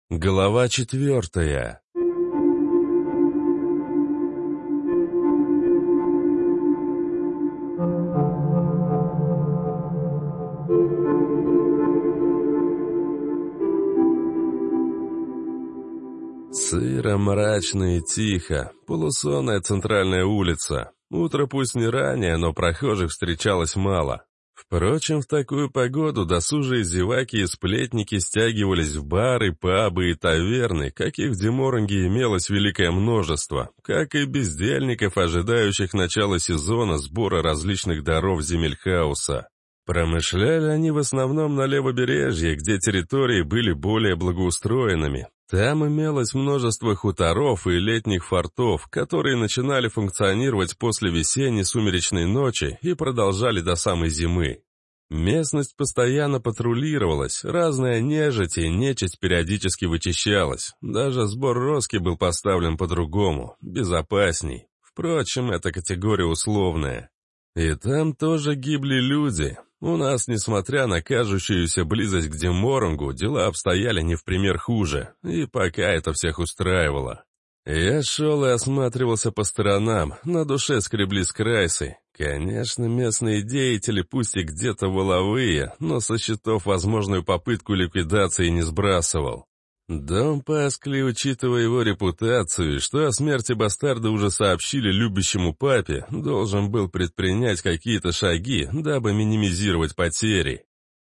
Глава 4. Сыро, мрачно и тихо. Полусонная центральная улица. Утро пусть не раннее, но прохожих встречалось мало. Впрочем, в такую погоду досужие зеваки и сплетники стягивались в бары, пабы и таверны, каких в Деморанге имелось великое множество, как и бездельников, ожидающих начала сезона сбора различных даров земель хаоса. Промышляли они в основном на левобережье, где территории были более благоустроенными. Там имелось множество хуторов и летних фортов, которые начинали функционировать после весенней сумеречной ночи и продолжали до самой зимы. Местность постоянно патрулировалась, разная нежить и нечисть периодически вычищалась. Даже сбор роски был поставлен по-другому, безопасней. Впрочем, эта категория условная. И там тоже гибли люди. У нас, несмотря на кажущуюся близость к Деморангу, дела обстояли не в пример хуже, и пока это всех устраивало. Я шел и осматривался по сторонам, на душе скреблись крайсы. Конечно, местные деятели пусть и где-то воловые, но со счетов возможную попытку ликвидации не сбрасывал. Дом Паскли, учитывая его репутацию, и что о смерти бастарда уже сообщили любящему папе, должен был предпринять какие-то шаги, дабы минимизировать потери.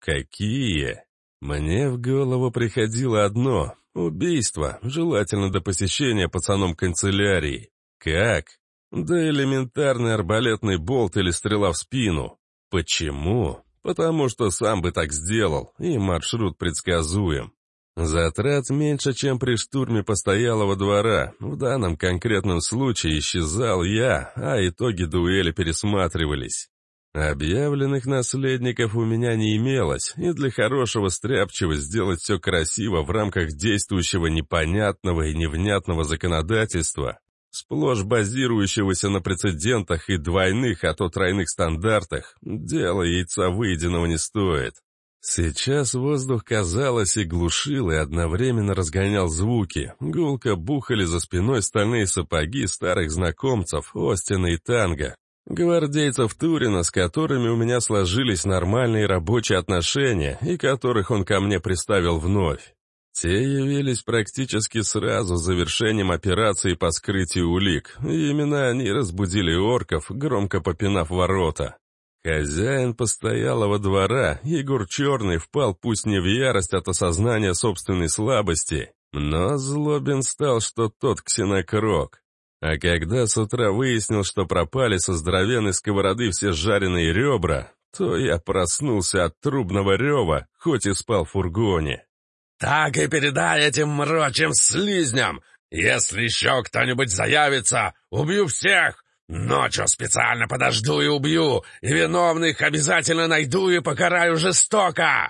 Какие? Мне в голову приходило одно — убийство, желательно до посещения пацаном канцелярии. Как? Да элементарный арбалетный болт или стрела в спину. Почему? Потому что сам бы так сделал, и маршрут предсказуем. Затрат меньше, чем при штурме постоялого двора. В данном конкретном случае исчезал я, а итоги дуэли пересматривались. Объявленных наследников у меня не имелось, и для хорошего стряпчего сделать все красиво в рамках действующего непонятного и невнятного законодательства, сплошь базирующегося на прецедентах и двойных, а то тройных стандартах, дело яйца выеденного не стоит. Сейчас воздух, казалось, и глушил, и одновременно разгонял звуки. Гулко бухали за спиной стальные сапоги старых знакомцев Остина и Танго, гвардейцев Турина, с которыми у меня сложились нормальные рабочие отношения, и которых он ко мне приставил вновь. Те явились практически сразу с завершением операции по скрытию улик, и именно они разбудили орков, громко попинав ворота. Хозяин постоялого двора, Егор Черный, впал пусть не в ярость от осознания собственной слабости, но злобен стал, что тот ксенокрок. А когда с утра выяснил, что пропали со здоровенной сковороды все жареные ребра, то я проснулся от трубного рева, хоть и спал в фургоне. «Так и передай этим мрочим слизням! Если еще кто-нибудь заявится, убью всех! Ночью специально подожду и убью, и виновных обязательно найду и покараю жестоко!»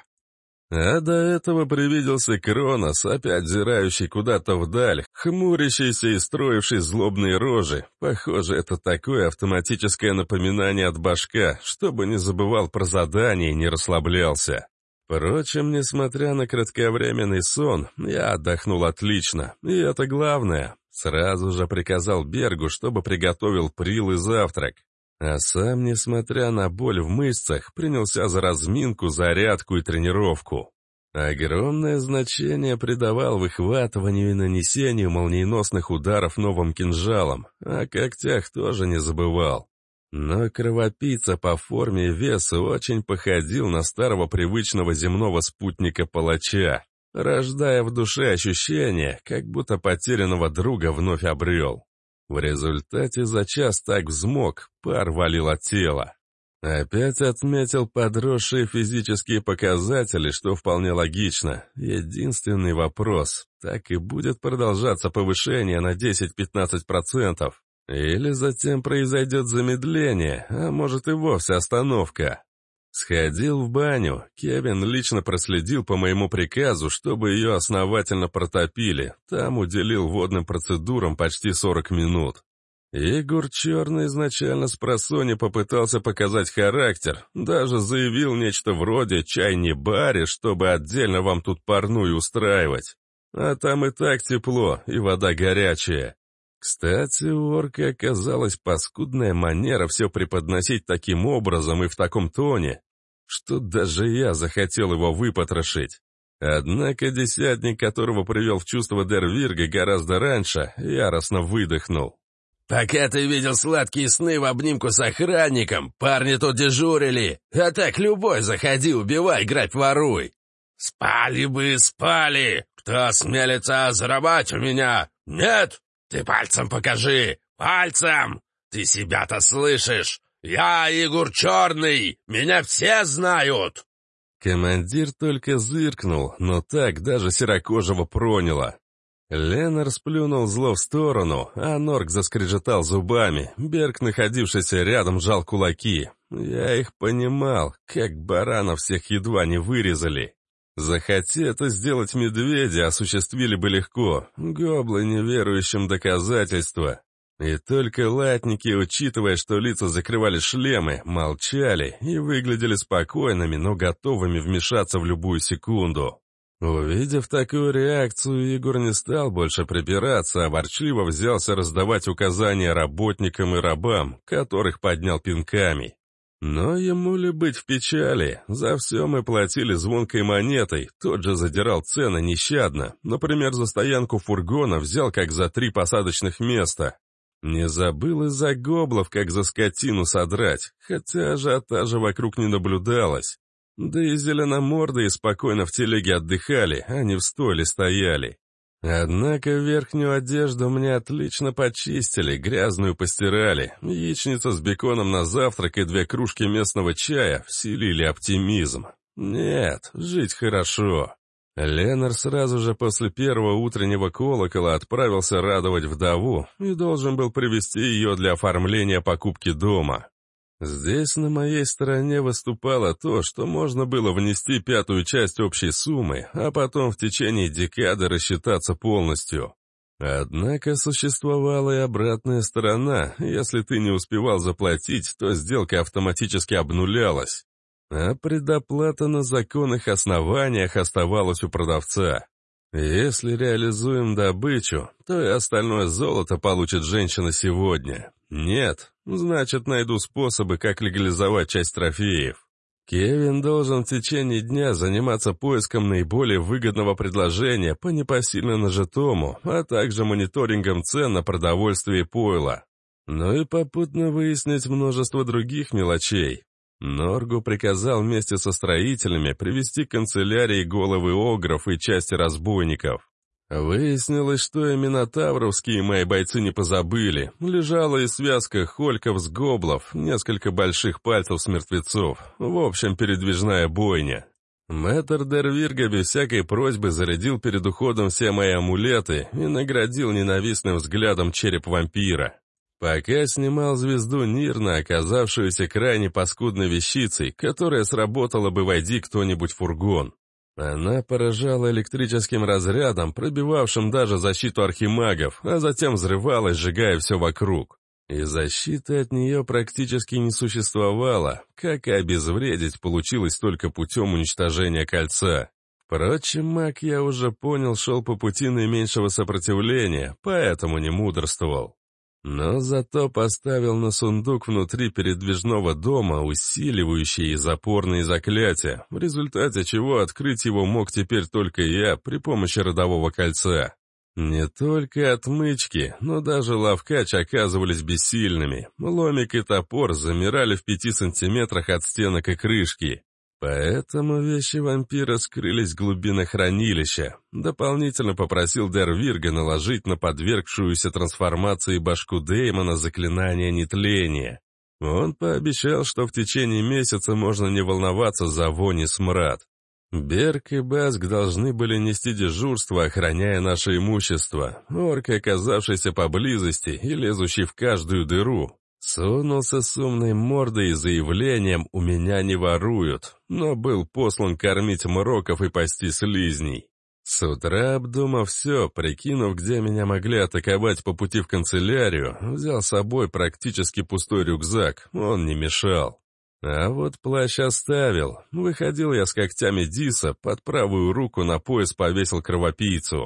А до этого привиделся Кронос, опять взирающий куда-то вдаль, хмурящийся и строивший злобные рожи. Похоже, это такое автоматическое напоминание от башка, чтобы не забывал про задание и не расслаблялся. Впрочем, несмотря на кратковременный сон, я отдохнул отлично, и это главное. Сразу же приказал Бергу, чтобы приготовил прил и завтрак. А сам, несмотря на боль в мышцах, принялся за разминку, зарядку и тренировку. Огромное значение придавал выхватыванию и нанесению молниеносных ударов новым кинжалом, о когтях тоже не забывал. Но кровопийца по форме и весу очень походил на старого привычного земного спутника-палача, рождая в душе ощущение, как будто потерянного друга вновь обрел. В результате за час так взмок, пар валил от тела. Опять отметил подросшие физические показатели, что вполне логично. Единственный вопрос, так и будет продолжаться повышение на 10-15%? Или затем произойдет замедление, а может и вовсе остановка? Сходил в баню, Кевин лично проследил по моему приказу, чтобы ее основательно протопили, там уделил водным процедурам почти 40 минут. Егор Черный изначально спросонья попытался показать характер, даже заявил нечто вроде «чай не баре», чтобы отдельно вам тут парную устраивать. А там и так тепло, и вода горячая. Кстати, у орка оказалась паскудная манера все преподносить таким образом и в таком тоне, что даже я захотел его выпотрошить. Однако десятник, которого привел в чувство Дервирга гораздо раньше, яростно выдохнул. «Пока ты видел сладкие сны в обнимку с охранником, парни тут дежурили, а так любой заходи, убивай, грабь, воруй!» «Спали бы, спали! Кто осмелится озоровать у меня? Нет? Ты пальцем покажи! Пальцем! Ты себя-то слышишь? Я Игорь Черный! Меня все знают!» Командир только зыркнул, но так даже серокожего проняло. Ленар сплюнул зло в сторону, а Норк заскрежетал зубами. Берг, находившийся рядом, сжал кулаки. Я их понимал, как баранов всех едва не вырезали. Захоти это сделать медведи, осуществили бы легко. Гоблы неверующим доказательства. И только латники, учитывая, что лица закрывали шлемы, молчали и выглядели спокойными, но готовыми вмешаться в любую секунду. Увидев такую реакцию, Игорь не стал больше припираться, а ворчливо взялся раздавать указания работникам и рабам, которых поднял пинками. Но ему ли быть в печали? За все мы платили звонкой монетой, тот же задирал цены нещадно. Например, за стоянку фургона взял как за 3 посадочных места. Не забыл из-за гоблов, как за скотину содрать, хотя ажиотажа вокруг не наблюдалось. Да и зеленомордые спокойно в телеге отдыхали, а не в стойле стояли. Однако верхнюю одежду мне отлично почистили, грязную постирали. Яичница с беконом на завтрак и 2 кружки местного чая вселили оптимизм. Нет, жить хорошо. Ленар сразу же после первого утреннего колокола отправился радовать вдову и должен был привезти ее для оформления покупки дома. Здесь на моей стороне выступало то, что можно было внести 5-ю часть общей суммы, а потом в течение декады рассчитаться полностью. Однако существовала и обратная сторона. Если ты не успевал заплатить, то сделка автоматически обнулялась. А предоплата на законных основаниях оставалась у продавца. Если реализуем добычу, то и остальное золото получит женщина сегодня. Нет, значит, найду способы, как легализовать часть трофеев. Кевин должен в течение дня заниматься поиском наиболее выгодного предложения по непосильно нажитому, а также мониторингом цен на продовольствие и пойло. Но и попутно выяснить множество других мелочей. Норгу приказал вместе со строителями привести к канцелярии головы огров и части разбойников. Выяснилось, что и минотавровские мои бойцы не позабыли. Лежала и связка хольков с гоблов, несколько больших пальцев с мертвецов. В общем, передвижная бойня. Мэтр Дервирга без всякой просьбы зарядил перед уходом все мои амулеты и наградил ненавистным взглядом череп вампира. Пока снимал звезду Нирна, оказавшуюся крайне паскудной вещицей, которая сработала бы, войди кто-нибудь в фургон. Она поражала электрическим разрядом, пробивавшим даже защиту архимагов, а затем взрывалась, сжигая все вокруг. И защиты от нее практически не существовало, как и обезвредить получилось только путем уничтожения кольца. Впрочем, маг, я уже понял, шел по пути наименьшего сопротивления, поэтому не мудрствовал. Но зато поставил на сундук внутри передвижного дома усиливающие и запорные заклятия, в результате чего открыть его мог теперь только я при помощи родового кольца. Не только отмычки, но даже ловкач оказывались бессильными. Ломик и топор замирали в 5 сантиметрах от стенок и крышки. Поэтому вещи вампира скрылись в глубинах хранилища. Дополнительно попросил Дервирга наложить на подвергшуюся трансформации башку Деймона заклинание нетления. Он пообещал, что в течение месяца можно не волноваться за вонь и смрад. Берг и Баск должны были нести дежурство, охраняя наше имущество. Орк, оказавшийся поблизости и лезущий в каждую дыру, сунулся с умной мордой и заявлением «У меня не воруют», но был послан кормить мроков и пасти слизней. С утра, обдумав все, прикинув, где меня могли атаковать по пути в канцелярию, взял с собой практически пустой рюкзак, он не мешал. А вот плащ оставил. Выходил я с когтями Диса, под правую руку на пояс повесил кровопийцу.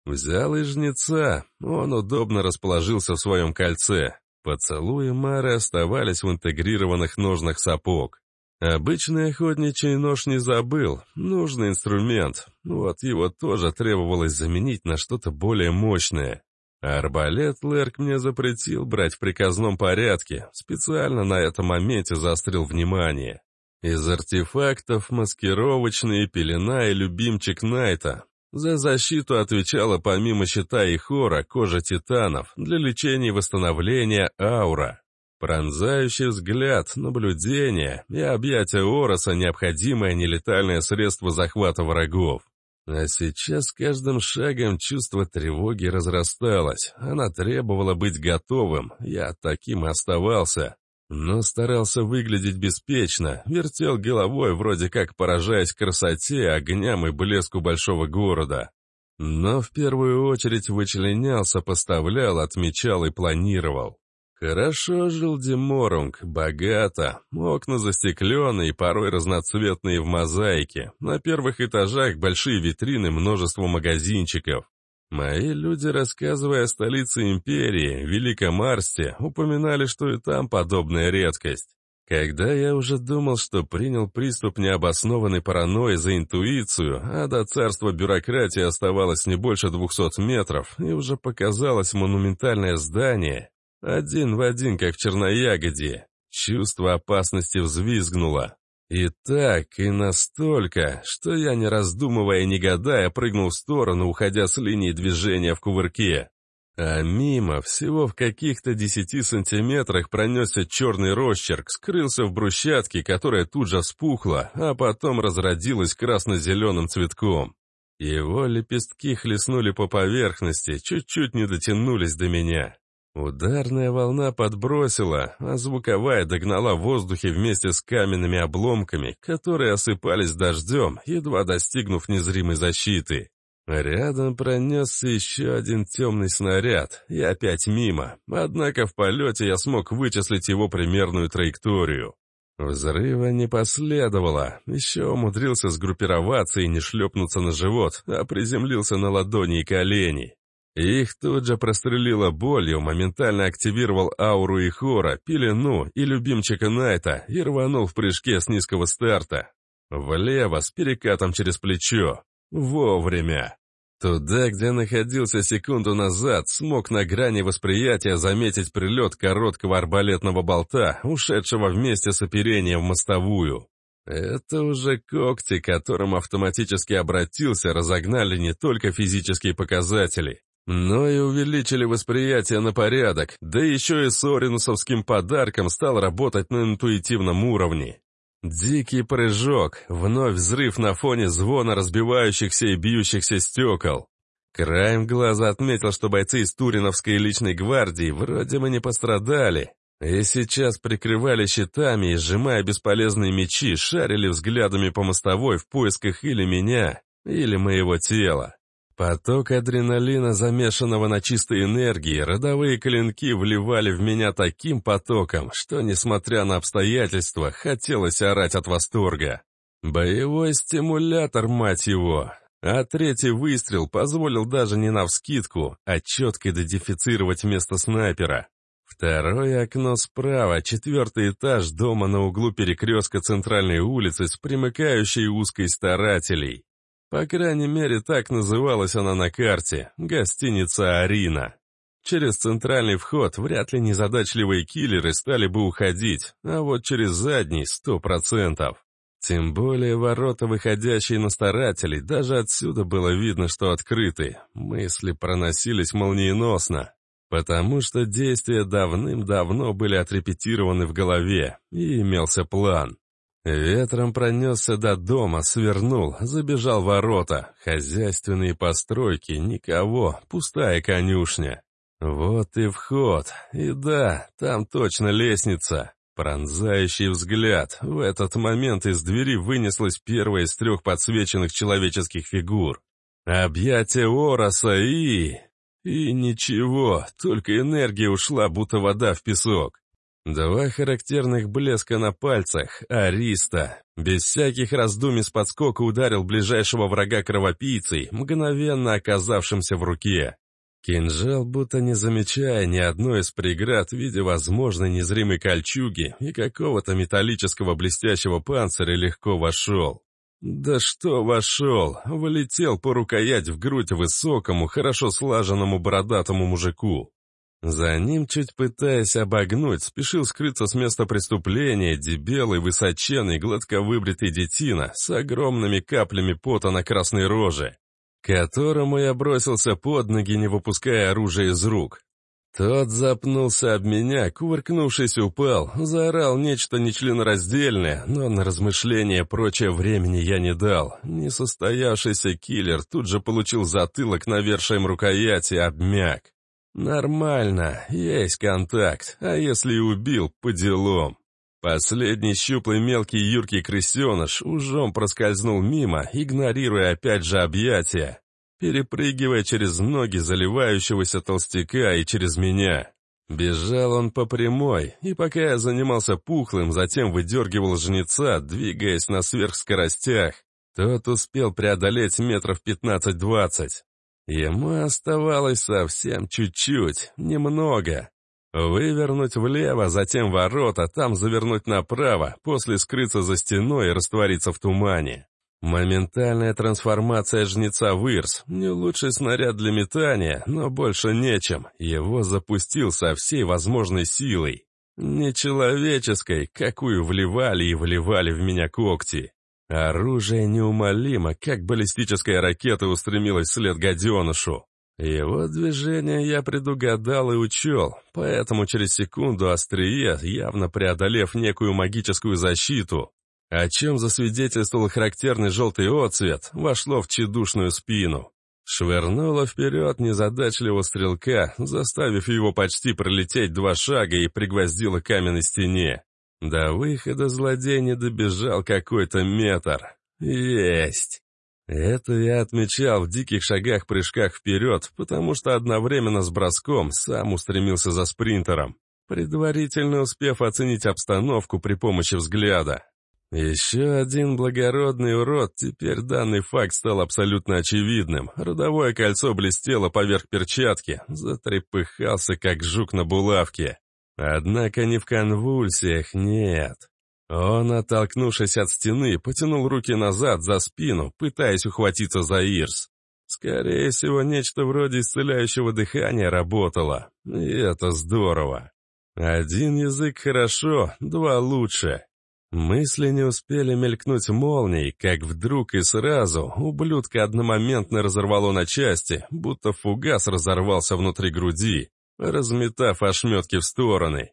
Взял и жнеца, он удобно расположился в своем кольце. Поцелуи Мары оставались в интегрированных ножнах сапог. Обычный охотничий нож не забыл, нужный инструмент, вот его тоже требовалось заменить на что-то более мощное. Арбалет Лерк мне запретил брать в приказном порядке, специально на этом моменте заострил внимание. Из артефактов маскировочные, пелена и любимчик Найта. За защиту отвечала помимо щита и хора кожа титанов, для лечения и восстановления аура. Пронзающий взгляд, наблюдение и объятия Ороса — необходимое нелетальное средство захвата врагов. А сейчас с каждым шагом чувство тревоги разрасталось. Она требовала быть готовым, я таким и оставался. Но старался выглядеть беспечно, вертел головой, вроде как поражаясь красоте, огням и блеску большого города. Но в первую очередь вычленял, сопоставлял, отмечал и планировал. Хорошо жил Деморунг, богато, окна застекленные, порой разноцветные в мозаике, на первых этажах большие витрины, множество магазинчиков. Мои люди, рассказывая о столице империи, Великом Арсте, упоминали, что и там подобная редкость. Когда я уже думал, что принял приступ необоснованной паранойи за интуицию, а до царства бюрократии оставалось не больше 200 метров, и уже показалось монументальное здание, один в один, как в Черноягоде, чувство опасности взвизгнуло. И так, и настолько, что я, не раздумывая и не гадая, прыгнул в сторону, уходя с линии движения в кувырке. А мимо, всего в каких-то 10 сантиметрах, пронесся черный росчерк, скрылся в брусчатке, которая тут же вспухла, а потом разродилась красно-зеленым цветком. Его лепестки хлестнули по поверхности, чуть-чуть не дотянулись до меня. Ударная волна подбросила, а звуковая догнала в воздухе вместе с каменными обломками, которые осыпались дождем, едва достигнув незримой защиты. Рядом пронесся еще один темный снаряд, и опять мимо, однако в полете я смог вычислить его примерную траекторию. Взрыва не последовало, еще умудрился сгруппироваться и не шлепнуться на живот, а приземлился на ладони и колени. Их тут же прострелило болью, моментально активировал ауру и хора, пелену и любимчика Найта и рванул в прыжке с низкого старта. Влево, с перекатом через плечо. Вовремя. Туда, где находился секунду назад, смог на грани восприятия заметить прилет короткого арбалетного болта, ушедшего вместе с оперением в мостовую. Это уже когти, которым автоматически обратился, разогнали не только физические показатели, но и увеличили восприятие на порядок, да еще и с оринусовским подарком стал работать на интуитивном уровне. Дикий прыжок, вновь взрыв на фоне звона разбивающихся и бьющихся стекол. Краем глаза отметил, что бойцы из Туриновской личной гвардии вроде бы не пострадали, и сейчас прикрывали щитами и, сжимая бесполезные мечи, шарили взглядами по мостовой в поисках или меня, или моего тела. Поток адреналина, замешанного на чистой энергии, родовые клинки вливали в меня таким потоком, что, несмотря на обстоятельства, хотелось орать от восторга. Боевой стимулятор, мать его! А третий выстрел позволил даже не навскидку, а четко идентифицировать место снайпера. Второе окно справа, 4-й этаж дома на углу перекрестка центральной улицы с примыкающей узкой старателей. По крайней мере, так называлась она на карте – гостиница «Арина». Через центральный вход вряд ли незадачливые киллеры стали бы уходить, а вот через задний – 100%. Тем более ворота, выходящие на старателей, даже отсюда было видно, что открыты. Мысли проносились молниеносно, потому что действия давным-давно были отрепетированы в голове, и имелся план. Ветром пронесся до дома, свернул, забежал в ворота. Хозяйственные постройки, никого, пустая конюшня. Вот и вход. И да, там точно лестница. Пронзающий взгляд. В этот момент из двери вынеслась первая из 3 подсвеченных человеческих фигур. Объятие Ороса и ничего, только энергия ушла, будто вода в песок. Два характерных блеска на пальцах, ариста. Без всяких раздумий с подскока ударил ближайшего врага кровопийцей, мгновенно оказавшимся в руке. Кинжал, будто не замечая ни одной из преград в виде возможной незримой кольчуги и какого-то металлического блестящего панциря, легко вошел. Да что вошел, влетел по рукоять в грудь высокому, хорошо слаженному бородатому мужику. За ним, чуть пытаясь обогнуть, спешил скрыться с места преступления дебелый, высоченный, гладко выбритый детина с огромными каплями пота на красной роже, которому я бросился под ноги, не выпуская оружие из рук. Тот запнулся об меня, кувыркнувшись, упал, заорал нечто нечленораздельное, но на размышления и прочее времени я не дал. Несостоявшийся киллер тут же получил затылок навершием рукояти, обмяк. Нормально, есть контакт, а если и убил, по делам. Последний щуплый мелкий юркий крысеныш ужом проскользнул мимо, игнорируя опять же объятия, перепрыгивая через ноги заливающегося толстяка и через меня. Бежал он по прямой, и пока я занимался пухлым, затем выдергивал жнеца, двигаясь на сверхскоростях, тот успел преодолеть метров 15-20. Ему оставалось совсем чуть-чуть, немного. Вывернуть влево, затем ворота, там завернуть направо, после скрыться за стеной и раствориться в тумане. Моментальная трансформация жнеца в Ирс. Не лучший снаряд для метания, но больше нечем. Его запустил со всей возможной силой. Нечеловеческой, какую вливали и вливали в меня когти. Оружие неумолимо, как баллистическая ракета, устремилось вслед гаденышу. Его движение я предугадал и учел, поэтому через секунду острие, явно преодолев некую магическую защиту, о чем засвидетельствовал характерный желтый отцвет, вошло в тщедушную спину. Швырнуло вперед незадачливого стрелка, заставив его почти пролететь 2 шага и пригвоздило к каменной стене. До выхода злодей не добежал какой-то метр. Есть! Это я отмечал в диких шагах-прыжках вперед, потому что одновременно с броском сам устремился за спринтером, предварительно успев оценить обстановку при помощи взгляда. Еще один благородный урод, теперь данный факт стал абсолютно очевидным. Родовое кольцо блестело поверх перчатки, затрепыхался, как жук на булавке. Однако не в конвульсиях, нет. Он, оттолкнувшись от стены, потянул руки назад за спину, пытаясь ухватиться за Ирс. Скорее всего, нечто вроде исцеляющего дыхания работало. И это здорово. Один язык хорошо, 2 лучше. Мысли не успели мелькнуть молнией, как вдруг и сразу ублюдка одномоментно разорвало на части, будто фугас разорвался внутри груди, разметав ошметки в стороны.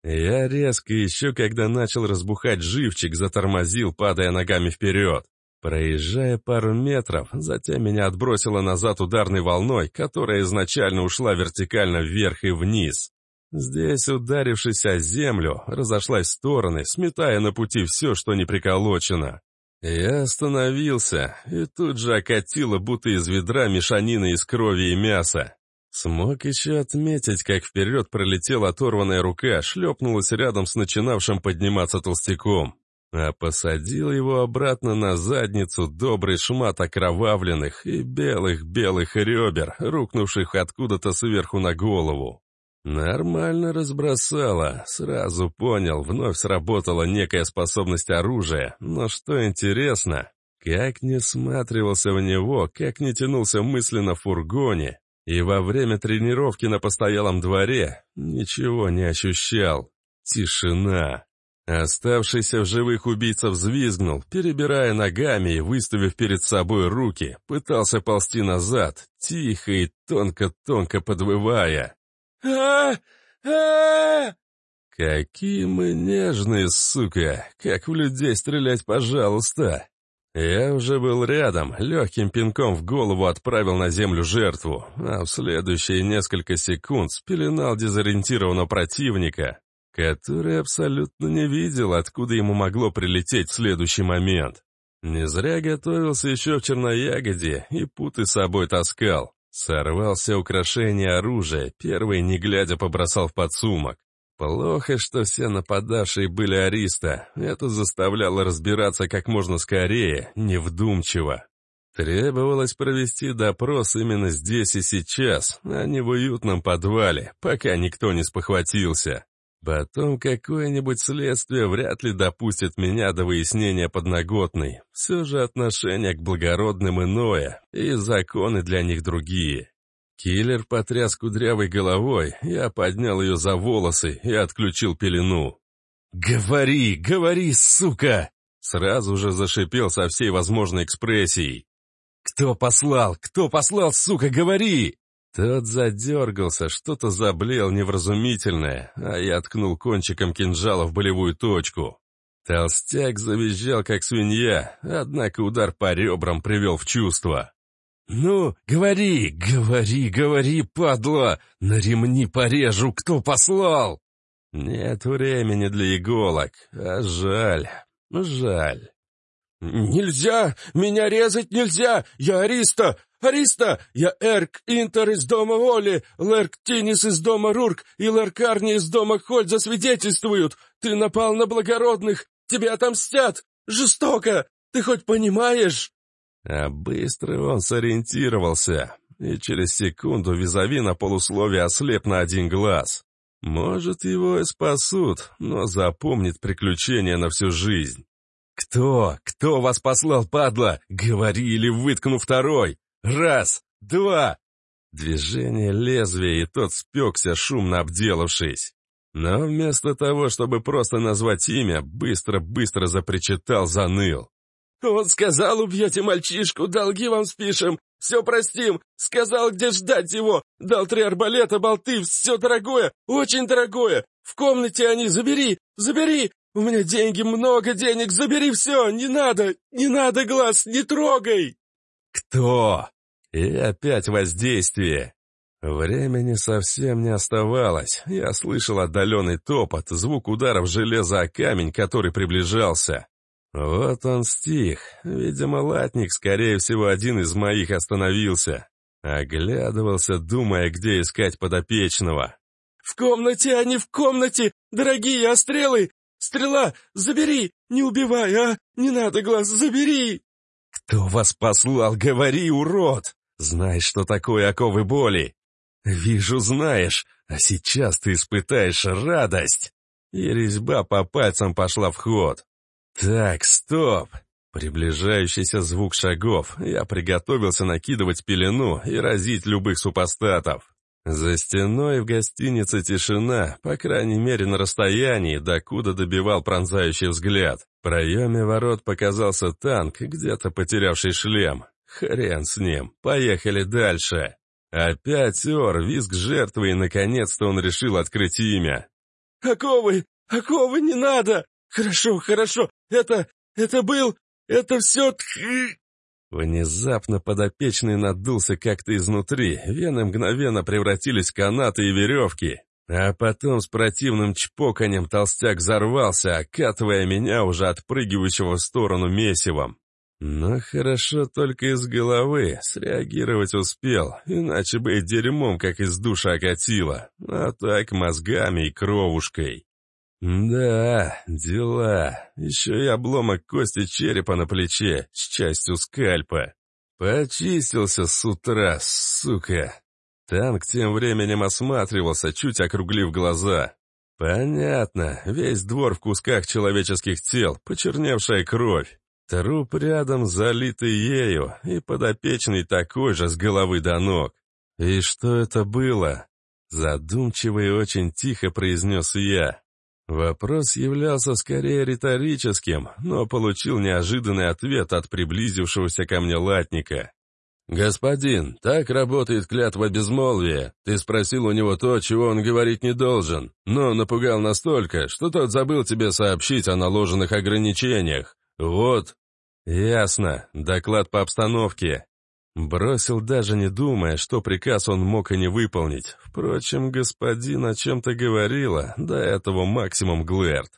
Я резко, еще когда начал разбухать живчик, затормозил, падая ногами вперед. Проезжая пару метров, затем меня отбросило назад ударной волной, которая изначально ушла вертикально вверх и вниз. Здесь, ударившись о землю, разошлась в стороны, сметая на пути все, что не приколочено. Я остановился, и тут же окатило, будто из ведра, мешанина из крови и мяса. Смог еще отметить, как вперед пролетела оторванная рука, шлепнулась рядом с начинавшим подниматься толстяком, а посадил его обратно на задницу добрый шмат окровавленных и белых-белых ребер, рухнувших откуда-то сверху на голову. Нормально разбросало, сразу понял, вновь сработала некая способность оружия, но что интересно, как не всматривался в него, как не тянулся мысленно в фургоне, и во время тренировки на постоялом дворе ничего не ощущал. Тишина. Оставшийся в живых убийца взвизгнул, перебирая ногами и, выставив перед собой руки, пытался ползти назад, тихо и тонко-тонко подвывая. Какие мы нежные, сука! Как в людей стрелять, пожалуйста! Я уже был рядом, легким пинком в голову отправил на землю жертву, а в следующие несколько секунд спеленал дезориентированного противника, который абсолютно не видел, откуда ему могло прилететь в следующий момент. Не зря готовился еще в Черноягоде и путы с собой таскал. Сорвал все украшения оружия, первый, не глядя, побросал в подсумок. Плохо, что все нападавшие были ариста. Это заставляло разбираться как можно скорее, невдумчиво. Требовалось провести допрос именно здесь и сейчас, а не в уютном подвале, пока никто не спохватился. Потом какое-нибудь следствие вряд ли допустит меня до выяснения подноготной. Все же отношение к благородным иное, и законы для них другие. Киллер потряс кудрявой головой, я поднял ее за волосы и отключил пелену. «Говори, говори, сука!» Сразу же зашипел со всей возможной экспрессией. «Кто послал? Кто послал, сука, говори!» Тот задергался, что-то заблеял невразумительное, а я ткнул кончиком кинжала в болевую точку. Толстяк завизжал, как свинья, однако удар по ребрам привел в чувство. «Ну, говори, говори, говори, падла! На ремни порежу, кто послал!» «Нет времени для иголок, а жаль, жаль». «Нельзя! Меня резать нельзя! Я Ариста! Ариста! Я Эрк Интер из дома Оли, Лерк Тинис из дома Рурк и Леркарни из дома Холь засвидетельствуют! Ты напал на благородных! Тебя отомстят! Жестоко! Ты хоть понимаешь?» А быстро он сориентировался, и через секунду визави на полусловие ослеп на один глаз. Может, его и спасут, но запомнит приключения на всю жизнь. «Кто? Кто вас послал, падла? Говори или выткну второй! Раз, два!» Движение лезвия, и тот спекся, шумно обделавшись. Но вместо того, чтобы просто назвать имя, быстро-быстро запричитал, заныл. «Он сказал, убьете мальчишку, долги вам спишем, все простим, сказал, где ждать его, дал 3 арбалета, болты, все дорогое, очень дорогое, в комнате они, забери, забери, у меня деньги, много денег, забери все, не надо глаз, не трогай!» «Кто?» И опять воздействие. Времени совсем не оставалось, я слышал отдаленный топот, звук ударов железа о камень, который приближался. Вот он стих. Видимо, латник, скорее всего, один из моих остановился. Оглядывался, думая, где искать подопечного. «В комнате, они в комнате! Дорогие, стрелы! Стрела! Забери! Не убивай, а! Не надо глаз, забери!» «Кто вас послал? Говори, урод! Знаешь, что такое оковы боли?» «Вижу, знаешь, а сейчас ты испытаешь радость!» И резьба по пальцам пошла в ход. «Так, стоп!» Приближающийся звук шагов. Я приготовился накидывать пелену и разить любых супостатов. За стеной в гостинице тишина, по крайней мере на расстоянии, докуда добивал пронзающий взгляд. В проеме ворот показался танк, где-то потерявший шлем. Хрен с ним, поехали дальше. Опять ор, визг жертвы, и наконец-то он решил открыть имя. «Оковы! Оковы не надо! Хорошо, это все...» Внезапно подопечный надулся как-то изнутри, вены мгновенно превратились в канаты и веревки, а потом с противным чпоканьем толстяк взорвался, окатывая меня уже отпрыгивающего в сторону месивом. Но хорошо только из головы, среагировать успел, иначе бы и дерьмом как из душа окатило, а так мозгами и кровушкой. Да, дела. Еще и обломок кости черепа на плече с частью скальпа. Почистился с утра, сука. Танк тем временем осматривался, чуть округлив глаза. Понятно, весь двор в кусках человеческих тел, почерневшая кровь. Труп рядом, залитый ею, и подопечный такой же с головы до ног. И что это было? Задумчиво и очень тихо произнес я. Вопрос являлся скорее риторическим, но получил неожиданный ответ от приблизившегося ко мне латника. «Господин, так работает клятва безмолвия. Ты спросил у него то, чего он говорить не должен, но напугал настолько, что тот забыл тебе сообщить о наложенных ограничениях. Вот». «Ясно. Доклад по обстановке». Бросил, даже не думая, что приказ он мог и не выполнить. Впрочем, господин о чем-то говорила, до этого максимум Глэрт.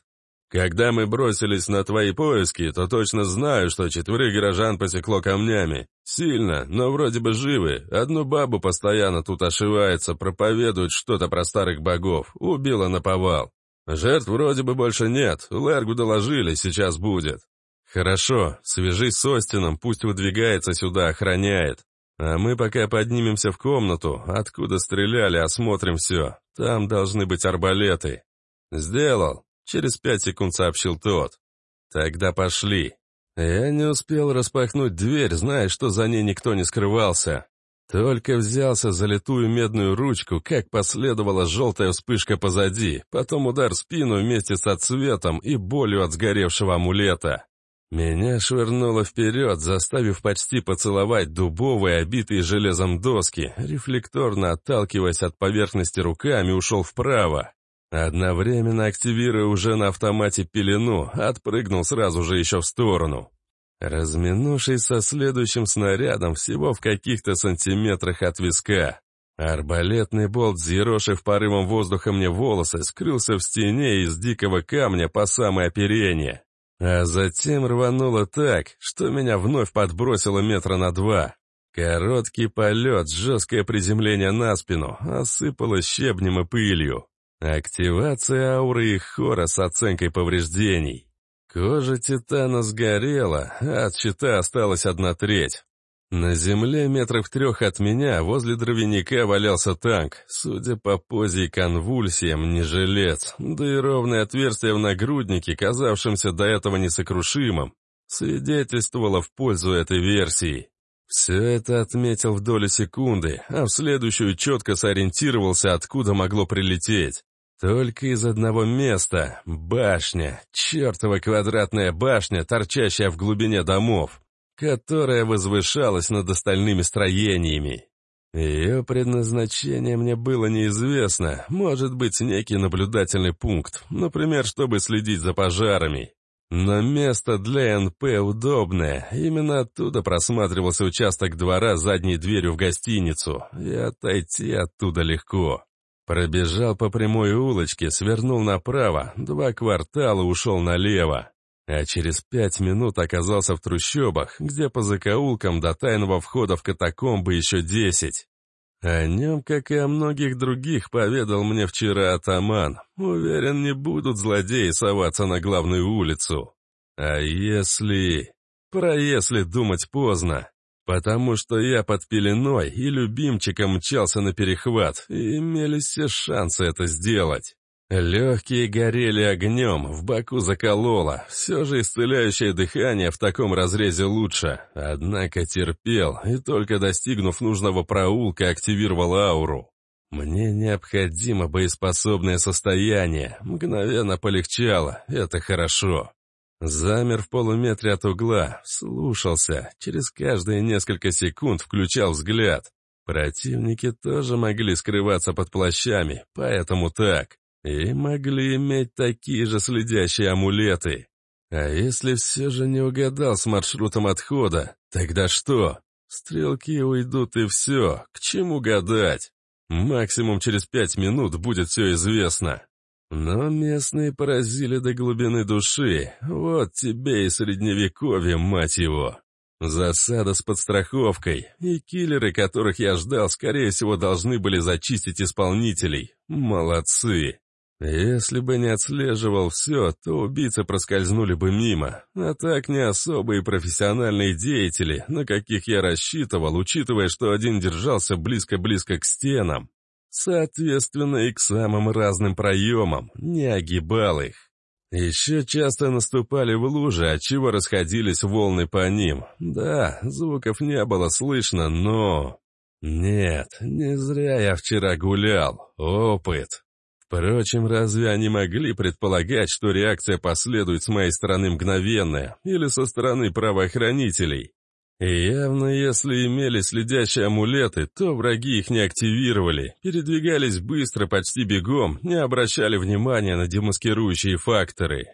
Когда мы бросились на твои поиски, то точно знаю, что 4 горожан посекло камнями. Сильно, но вроде бы живы. Одну бабу постоянно тут ошивается, проповедует что-то про старых богов. Убила наповал. Жертв вроде бы больше нет. Лэргу доложили, сейчас будет. Хорошо, свяжись с Остином, пусть выдвигается сюда, охраняет. А мы пока поднимемся в комнату, откуда стреляли, осмотрим все. Там должны быть арбалеты. Сделал. Через 5 секунд сообщил тот. Тогда пошли. Я не успел распахнуть дверь, зная, что за ней никто не скрывался. Только взялся за литую медную ручку, как последовала желтая вспышка позади, потом удар в спину вместе с отсветом и болью от сгоревшего амулета. Меня швырнуло вперед, заставив почти поцеловать дубовые, обитые железом доски, рефлекторно отталкиваясь от поверхности руками, ушел вправо. Одновременно активируя уже на автомате пелену, отпрыгнул сразу же еще в сторону. Разминувшись со следующим снарядом всего в каких-то сантиметрах от виска. Арбалетный болт, взъерошив порывом воздуха мне волосы, скрылся в стене из дикого камня по самое оперение. А затем рвануло так, что меня вновь подбросило 2 метра. Короткий полет, жесткое приземление на спину, осыпало щебнем и пылью. Активация ауры и хора с оценкой повреждений. Кожа Титана сгорела, а от щита осталась 1/3. На земле 3 метра от меня возле дровяника валялся танк. Судя по позе и конвульсиям, не жилец, да и ровное отверстие в нагруднике, казавшемся до этого несокрушимым, свидетельствовало в пользу этой версии. Все это отметил в долю секунды, а в следующую четко сориентировался, откуда могло прилететь. Только из одного места — башня, чертова квадратная башня, торчащая в глубине домов, которая возвышалась над остальными строениями. Ее предназначение мне было неизвестно, может быть, некий наблюдательный пункт, например, чтобы следить за пожарами. Но место для НП удобное, именно оттуда просматривался участок двора с задней дверью в гостиницу, и отойти оттуда легко. Пробежал по прямой улочке, свернул направо, 2 квартала ушел налево. А через 5 минут оказался в трущобах, где по закоулкам до тайного входа в катакомбы еще 10. О нем, как и о многих других, поведал мне вчера атаман. Уверен, не будут злодеи соваться на главную улицу. А если... Про если думать поздно. Потому что я под пеленой и любимчиком мчался на перехват, и имелись все шансы это сделать. Легкие горели огнем, в боку закололо, все же исцеляющее дыхание в таком разрезе лучше, однако терпел, и только достигнув нужного проулка, активировал ауру. Мне необходимо боеспособное состояние, мгновенно полегчало, это хорошо. Замер в полуметре от угла, слушался, через каждые несколько секунд включал взгляд. Противники тоже могли скрываться под плащами, поэтому так. И могли иметь такие же следящие амулеты. А если все же не угадал с маршрутом отхода, тогда что? Стрелки уйдут и все, к чему гадать? Максимум через 5 минут будет все известно. Но местные поразили до глубины души, вот тебе и средневековье, мать его. Засада с подстраховкой, и киллеры, которых я ждал, скорее всего, должны были зачистить исполнителей. Молодцы. Если бы не отслеживал все, то убийцы проскользнули бы мимо, а так не особые профессиональные деятели, на каких я рассчитывал, учитывая, что один держался близко-близко к стенам. Соответственно, и к самым разным проемам, не огибал их. Еще часто наступали в лужи, отчего расходились волны по ним. Да, звуков не было слышно, но... Нет, не зря я вчера гулял. Опыт. Впрочем, разве они могли предполагать, что реакция последует с моей стороны мгновенная, или со стороны правоохранителей? И явно, если имели следящие амулеты, то враги их не активировали, передвигались быстро, почти бегом, не обращали внимания на демаскирующие факторы.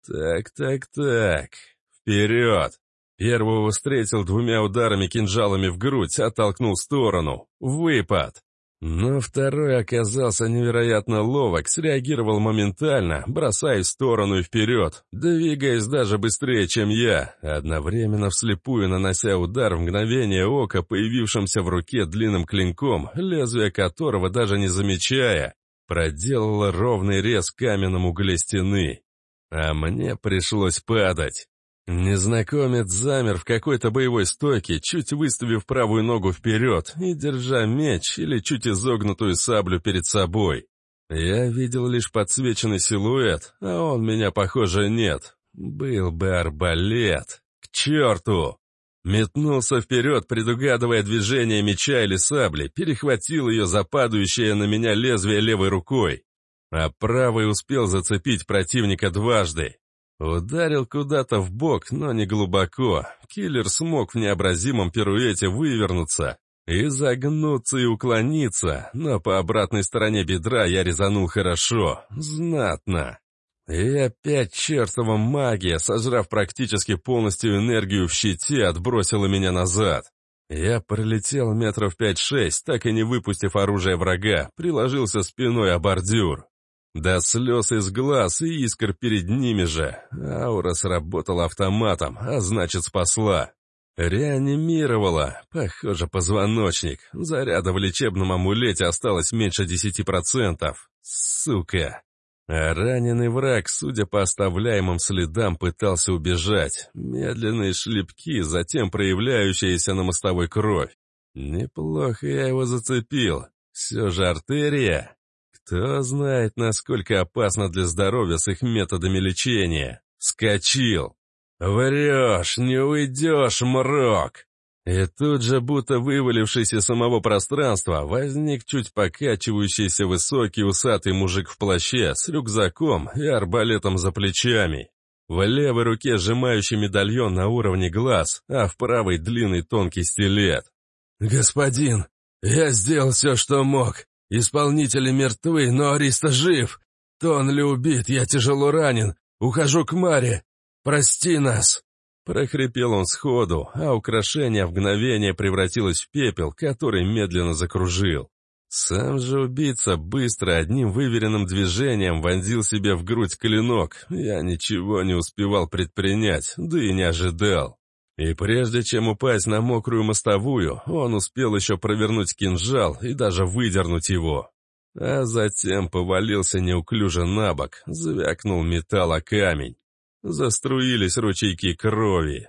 Так, вперед! Первого встретил 2 ударами кинжалами в грудь, оттолкнул в сторону. Выпад! Но второй оказался невероятно ловок, среагировал моментально, бросаясь в сторону и вперед, двигаясь даже быстрее, чем я, одновременно вслепую нанося удар в мгновение ока, появившимся в руке длинным клинком, лезвие которого, даже не замечая, проделало ровный рез в каменном угле стены. А мне пришлось падать. Незнакомец замер в какой-то боевой стойке, чуть выставив правую ногу вперед и держа меч или чуть изогнутую саблю перед собой. Я видел лишь подсвеченный силуэт, а он меня, похоже, нет. Был бы арбалет. К черту! Метнулся вперед, предугадывая движение меча или сабли, перехватил ее за падающее на меня лезвие левой рукой, а правой успел зацепить противника дважды. Ударил куда-то в бок, но не глубоко. Киллер смог в необразимом пируэте вывернуться, изогнуться и уклониться, но по обратной стороне бедра я резанул хорошо, знатно. И опять чертова магия, сожрав практически полностью энергию в щите, отбросила меня назад. Я пролетел метров 5-6, так и не выпустив оружие врага, приложился спиной о бордюр. До слез из глаз и искр перед ними же. Аура сработала автоматом, а значит спасла. Реанимировала. Похоже, позвоночник. Заряда в лечебном амулете осталось меньше 10%. Сука. А раненый враг, судя по оставляемым следам, пытался убежать. Медленные шлепки, затем проявляющаяся на мостовой кровь. Неплохо я его зацепил. Все же артерия. Кто знает, насколько опасно для здоровья с их методами лечения. Вскочил. «Врешь, не уйдешь, мрок!» И тут же, будто вывалившись из самого пространства, возник чуть покачивающийся высокий усатый мужик в плаще с рюкзаком и арбалетом за плечами. В левой руке сжимающий медальон на уровне глаз, а в правой длинный тонкий стилет. «Господин, я сделал все, что мог. Исполнители мертвы, но Ариста жив. Тонли убит, я тяжело ранен. Ухожу к Маре. Прости нас!» Прохрипел он сходу, а украшение в мгновение превратилось в пепел, который медленно закружил. Сам же убийца быстро одним выверенным движением вонзил себе в грудь клинок. Я ничего не успевал предпринять, да и не ожидал. И прежде чем упасть на мокрую мостовую, он успел еще провернуть кинжал и даже выдернуть его. А затем повалился неуклюже на бок, звякнул металл о камень. Заструились ручейки крови.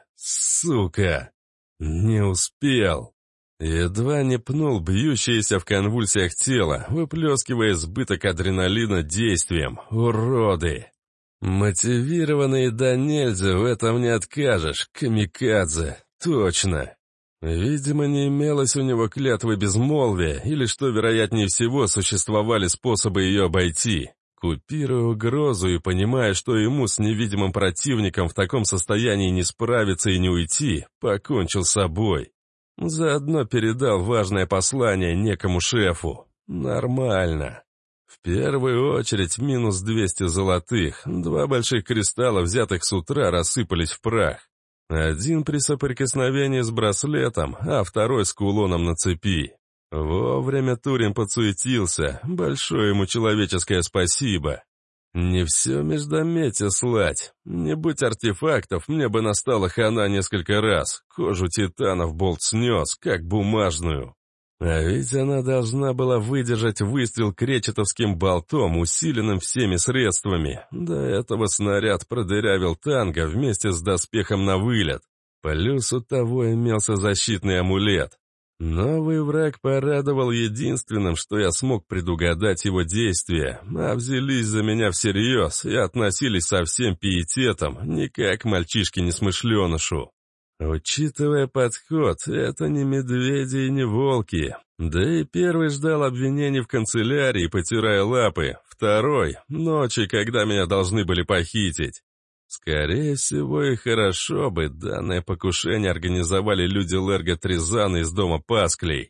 Сука! Не успел. Едва не пнул бьющееся в конвульсиях тело, выплескивая избыток адреналина действием. Уроды! Мотивированные до нельзя, в этом не откажешь. Камикадзе. Точно. Видимо, не имелось у него клятвы безмолвия, или, что вероятнее всего, существовали способы ее обойти. Купируя угрозу и понимая, что ему с невидимым противником в таком состоянии не справиться и не уйти, покончил с собой. Заодно передал важное послание некому шефу. Нормально. В первую очередь минус 200 золотых, 2 больших кристалла, взятых с утра, рассыпались в прах. Один при соприкосновении с браслетом, а второй с кулоном на цепи. Вовремя Турин подсуетился, большое ему человеческое спасибо. Не все междометие слать. Не будь артефактов, мне бы настала хана несколько раз. Кожу титанов болт снес, как бумажную. А ведь она должна была выдержать выстрел кречетовским болтом, усиленным всеми средствами. До этого снаряд продырявил танго вместе с доспехом на вылет. Плюс у того имелся защитный амулет. Новый враг порадовал единственным, что я смог предугадать его действия, а взялись за меня всерьез и относились со всем пиететом, не как мальчишке-несмышленышу. Учитывая подход, это не медведи и не волки. Да и первый ждал обвинений в канцелярии, потирая лапы, второй — ночи, когда меня должны были похитить. Скорее всего, и хорошо бы данное покушение организовали люди Лерга Тризана из дома Пасклей.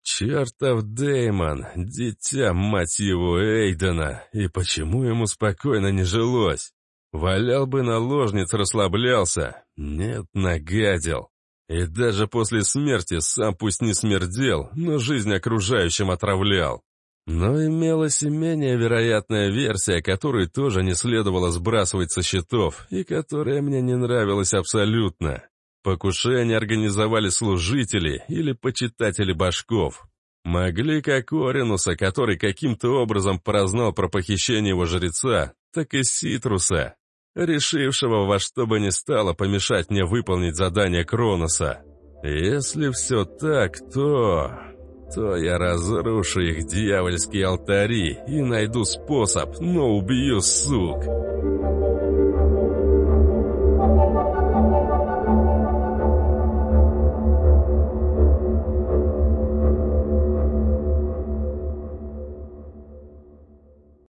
Чертов Дэймон, дитя, мать его, Эйдена, и почему ему спокойно не жилось? Валял бы наложниц, расслаблялся. Нет, нагадил. И даже после смерти сам пусть не смердел, но жизнь окружающим отравлял. Но имелась и менее вероятная версия, которую тоже не следовало сбрасывать со счетов, и которая мне не нравилась абсолютно. Покушение организовали служители или почитатели башков. Могли как Оринуса, который каким-то образом прознал про похищение его жреца, так и Ситруса, решившего во что бы ни стало помешать мне выполнить задание Кроноса. Если все так, то я разрушу их дьявольские алтари и найду способ, но убью сук.